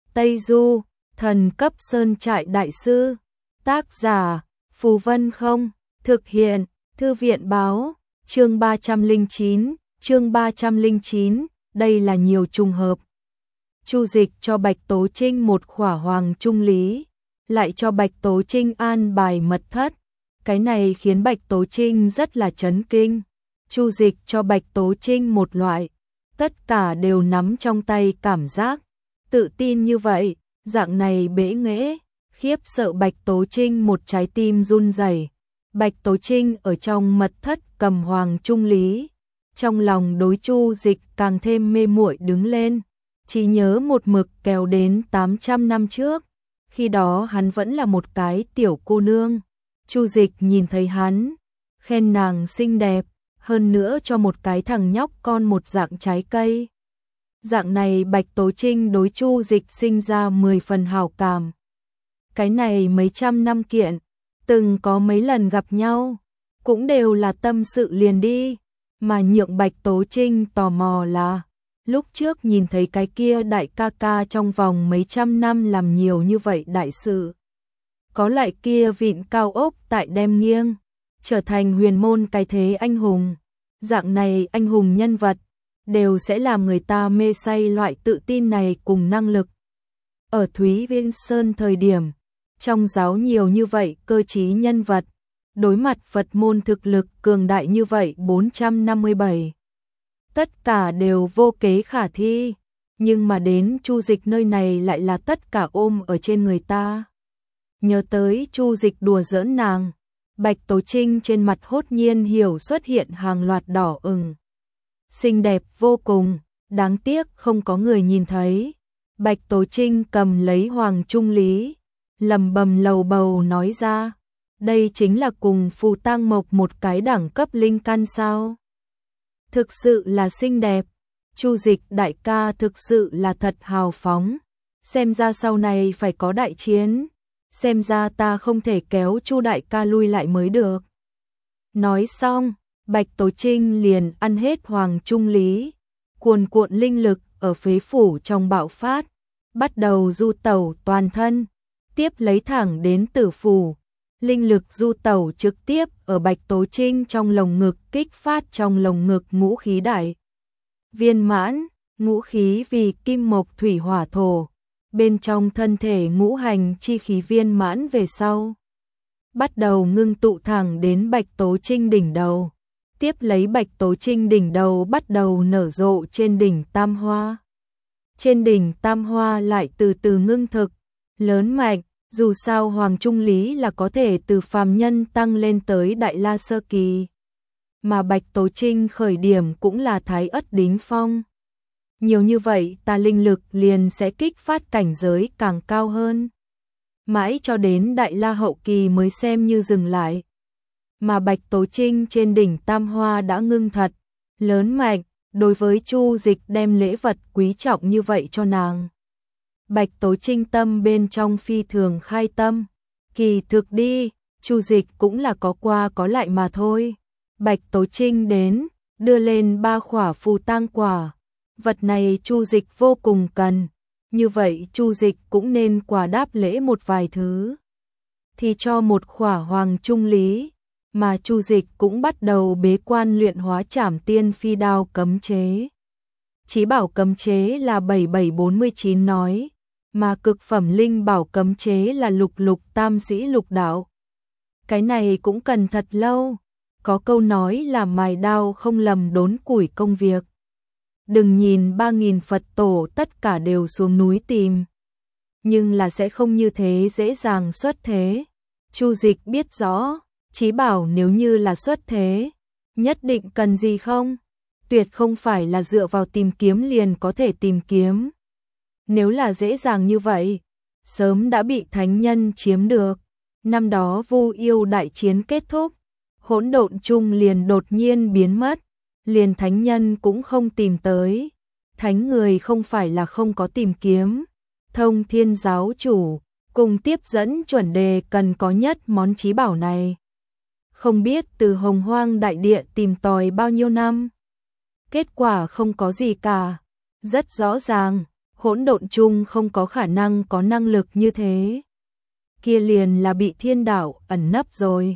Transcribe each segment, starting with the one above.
Tây Du, thần cấp sơn trại đại sư. Tác giả, Phù Vân Không, thực hiện, Thư viện báo, chương 309, đây là nhiều trùng hợp. Chu Dịch cho Bạch Tố Trinh một khỏa hoàng trung lý, lại cho Bạch Tố Trinh an bài mật thất. Cái này khiến Bạch Tố Trinh rất là chấn kinh. Chu Dịch cho Bạch Tố Trinh một loại, tất cả đều nắm trong tay cảm giác, tự tin như vậy, dạng này bẽ nghễ, khiếp sợ Bạch Tố Trinh một trái tim run rẩy. Bạch Tố Trinh ở trong mật thất cầm hoàng trung lý, trong lòng đối Chu Dịch càng thêm mê muội đứng lên, chỉ nhớ một mực kéo đến 800 năm trước, khi đó hắn vẫn là một cái tiểu cô nương. Chu Dịch nhìn thấy hắn, khen nàng xinh đẹp, hơn nữa cho một cái thằng nhóc con một dạng trái cây. Dạng này Bạch Tố Trinh đối Chu Dịch sinh ra 10 phần hảo cảm. Cái này mấy trăm năm kiện, từng có mấy lần gặp nhau, cũng đều là tâm sự liền đi, mà nhượng Bạch Tố Trinh tò mò là, lúc trước nhìn thấy cái kia đại ca ca trong vòng mấy trăm năm làm nhiều như vậy đại sự. Có lại kia vịn cao ốc tại đem nghiêng, trở thành huyền môn cái thế anh hùng. Dạng này anh hùng nhân vật, đều sẽ làm người ta mê say loại tự tin này cùng năng lực. Ở Thúy Viên Sơn thời điểm, trong giáo nhiều như vậy cơ trí nhân vật, đối mặt Phật môn thực lực cường đại như vậy 457. Tất cả đều vô kế khả thi, nhưng mà đến Chu Dịch nơi này lại là tất cả ôm ở trên người ta. Nhớ tới Chu Dịch đùa giỡn nàng, Bạch Tố Trinh trên mặt hốt nhiên hiểu xuất hiện hàng loạt đỏ ửng. Xinh đẹp vô cùng, đáng tiếc không có người nhìn thấy. Bạch Tố Trinh cầm lấy hoàng trung lý, lầm bầm lầu bầu nói ra, đây chính là cùng Phù Tang Mộc một cái đẳng cấp linh căn sao? Thực sự là xinh đẹp, Chu Dịch đại ca thực sự là thật hào phóng, xem ra sau này phải có đại chiến, xem ra ta không thể kéo Chu đại ca lui lại mới được. Nói xong, Bạch Tố Trinh liền ăn hết hoàng trung lý, cuồn cuộn linh lực ở phế phủ trong bạo phát, bắt đầu du tẩu toàn thân, tiếp lấy thẳng đến tử phủ. Linh lực du tẩu trực tiếp ở Bạch Tố Trinh trong lồng ngực kích phát trong lồng ngực ngũ khí đại viên mãn, ngũ khí vì kim mộc thủy hỏa thổ, bên trong thân thể ngũ hành chi khí viên mãn về sau, bắt đầu ngưng tụ thẳng đến Bạch Tố Trinh đỉnh đầu. Tiếp lấy Bạch Tố Trinh đỉnh đầu bắt đầu nở rộ trên đỉnh tam hoa. Trên đỉnh tam hoa lại từ từ ngưng thực, lớn mạnh, dù sao hoàng trung lý là có thể từ phàm nhân tăng lên tới đại la sơ kỳ. Mà Bạch Tố Trinh khởi điểm cũng là thái ất đính phong. Nhiều như vậy ta linh lực liền sẽ kích phát cảnh giới càng cao hơn. Mãi cho đến đại la hậu kỳ mới xem như dừng lại. Mà Bạch Tố Trinh trên đỉnh tam hoa đã ngưng thật, lớn mạnh, đối với Chu Dịch đem lễ vật quý trọng như vậy cho nàng. Bạch Tố Trinh tâm bên trong phi thường khai tâm, kỳ thực đi, Chu Dịch cũng là có qua có lại mà thôi. Bạch Tố Trinh đến, đưa lên 3 khỏa phù tang quả, vật này Chu Dịch vô cùng cần, như vậy Chu Dịch cũng nên quà đáp lễ một vài thứ. Thì cho một khỏa hoàng trung lý, mà Chu Dịch cũng bắt đầu bế quan luyện hóa Trảm Tiên Phi Đao cấm chế. Chí bảo cấm chế là 7749 nói, mà cực phẩm linh bảo cấm chế là lục lục tam sĩ lục đạo. Cái này cũng cần thật lâu, có câu nói là mài đao không lầm đốn củi công việc. Đừng nhìn 3000 Phật tổ tất cả đều xuống núi tìm, nhưng là sẽ không như thế dễ dàng xuất thế. Chu Dịch biết rõ, chí bảo nếu như là xuất thế, nhất định cần gì không? Tuyệt không phải là dựa vào tìm kiếm liền có thể tìm kiếm. Nếu là dễ dàng như vậy, sớm đã bị thánh nhân chiếm được. Năm đó Vu Yêu đại chiến kết thúc, hỗn độn chung liền đột nhiên biến mất, liền thánh nhân cũng không tìm tới. Thánh người không phải là không có tìm kiếm. Thông Thiên giáo chủ cùng tiếp dẫn chuẩn đề cần có nhất món chí bảo này. Không biết từ Hồng Hoang đại địa tìm tòi bao nhiêu năm, kết quả không có gì cả. Rất rõ ràng, Hỗn độn chung không có khả năng có năng lực như thế. Kia liền là bị thiên đạo ẩn nấp rồi.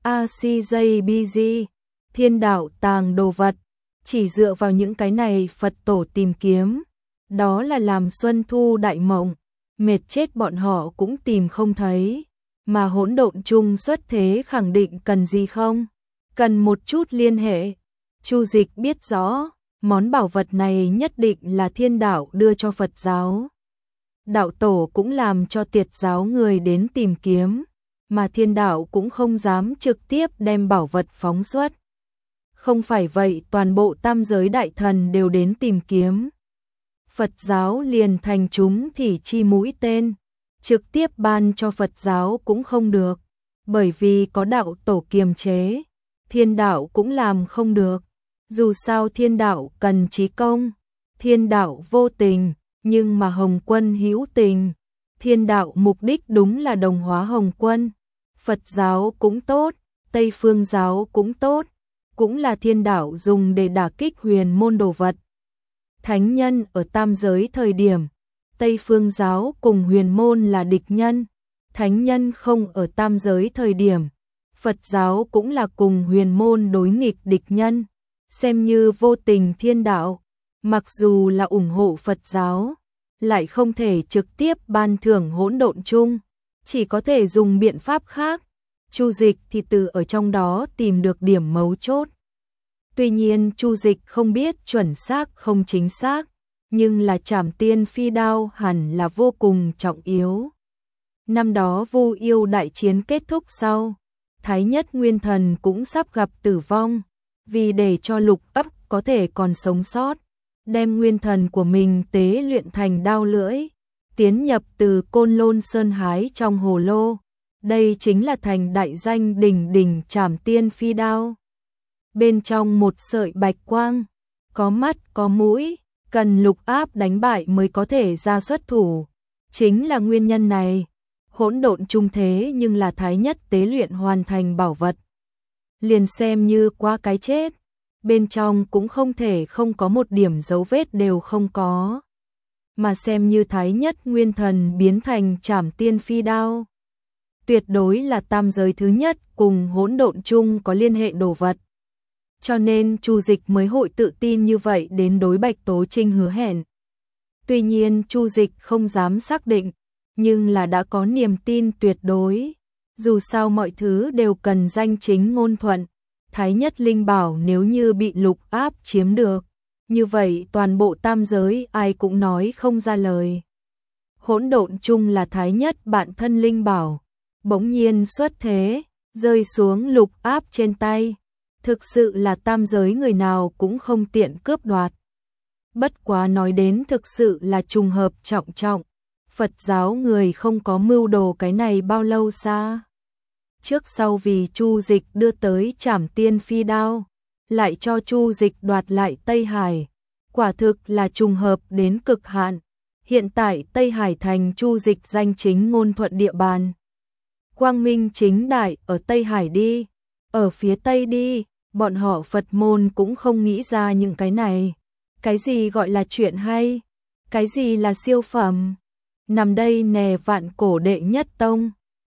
ACJBG, thiên đạo tàng đồ vật, chỉ dựa vào những cái này Phật tổ tìm kiếm, đó là làm Xuân Thu đại mộng, mệt chết bọn họ cũng tìm không thấy, mà hỗn độn chung xuất thế khẳng định cần gì không? Cần một chút liên hệ. Chu Dịch biết rõ, món bảo vật này nhất định là thiên đạo đưa cho Phật giáo. Đạo tổ cũng làm cho Tiệt giáo người đến tìm kiếm, mà thiên đạo cũng không dám trực tiếp đem bảo vật phóng xuất. Không phải vậy toàn bộ tam giới đại thần đều đến tìm kiếm. Phật giáo liền thành chúng thì chi mũi tên, trực tiếp ban cho Phật giáo cũng không được, bởi vì có đạo tổ kiềm chế, thiên đạo cũng làm không được. Dù sao thiên đạo cần trí công, thiên đạo vô tình, nhưng mà Hồng Quân hữu tình. Thiên đạo mục đích đúng là đồng hóa Hồng Quân. Phật giáo cũng tốt, Tây Phương giáo cũng tốt, cũng là thiên đạo dùng để đả kích huyền môn đồ vật. Thánh nhân ở tam giới thời điểm, Tây Phương giáo cùng huyền môn là địch nhân. Thánh nhân không ở tam giới thời điểm, Phật giáo cũng là cùng huyền môn đối nghịch địch nhân. Xem như vô tình thiên đạo, mặc dù là ủng hộ Phật giáo, lại không thể trực tiếp ban thưởng hỗn độn chung, chỉ có thể dùng biện pháp khác. Chu Dịch thì từ ở trong đó tìm được điểm mấu chốt. Tuy nhiên Chu Dịch không biết chuẩn xác không chính xác, nhưng là Trảm Tiên Phi Đao hẳn là vô cùng trọng yếu. Năm đó Vu Yêu đại chiến kết thúc sau, Thái Nhất Nguyên Thần cũng sắp gặp tử vong. Vì để cho Lục Ấp có thể còn sống sót, đem nguyên thần của mình tế luyện thành đao lưỡi, tiến nhập từ Côn Lôn Sơn hái trong hồ lô. Đây chính là thành đại danh đỉnh đỉnh Trảm Tiên Phi Đao. Bên trong một sợi bạch quang, có mắt có mũi, cần Lục Áp đánh bại mới có thể ra xuất thủ. Chính là nguyên nhân này, hỗn độn chung thế nhưng là Thái Nhất tế luyện hoàn thành bảo vật. Liền xem như qua cái chết, bên trong cũng không thể không có một điểm dấu vết đều không có. Mà xem như Thái Nhất Nguyên Thần biến thành Trảm Tiên Phi Đao, tuyệt đối là tam giới thứ nhất cùng hỗn độn chung có liên hệ đồ vật. Cho nên Chu Dịch mới hội tự tin như vậy đến đối Bạch Tố Trinh hứa hẹn. Tuy nhiên Chu Dịch không dám xác định, nhưng là đã có niềm tin tuyệt đối. Dù sao mọi thứ đều cần danh chính ngôn thuận, Thái Nhất linh bảo nếu như bị Lục Áp chiếm được, như vậy toàn bộ tam giới ai cũng nói không ra lời. Hỗn độn chung là Thái Nhất bạn thân linh bảo, bỗng nhiên xuất thế, rơi xuống Lục Áp trên tay, thực sự là tam giới người nào cũng không tiện cướp đoạt. Bất quá nói đến thực sự là trùng hợp trọng trọng, Phật giáo người không có mưu đồ cái này bao lâu xa. Trước sau vì Chu Dịch đưa tới Trảm Tiên Phi Đao, lại cho Chu Dịch đoạt lại Tây Hải, quả thực là trùng hợp đến cực hạn. Hiện tại Tây Hải thành Chu Dịch danh chính ngôn thuận địa bàn. Quang minh chính đại ở Tây Hải đi, ở phía Tây đi, bọn họ Phật môn cũng không nghĩ ra những cái này. Cái gì gọi là chuyện hay, cái gì là siêu phẩm, nằm đây nè vạn cổ đệ nhất tông.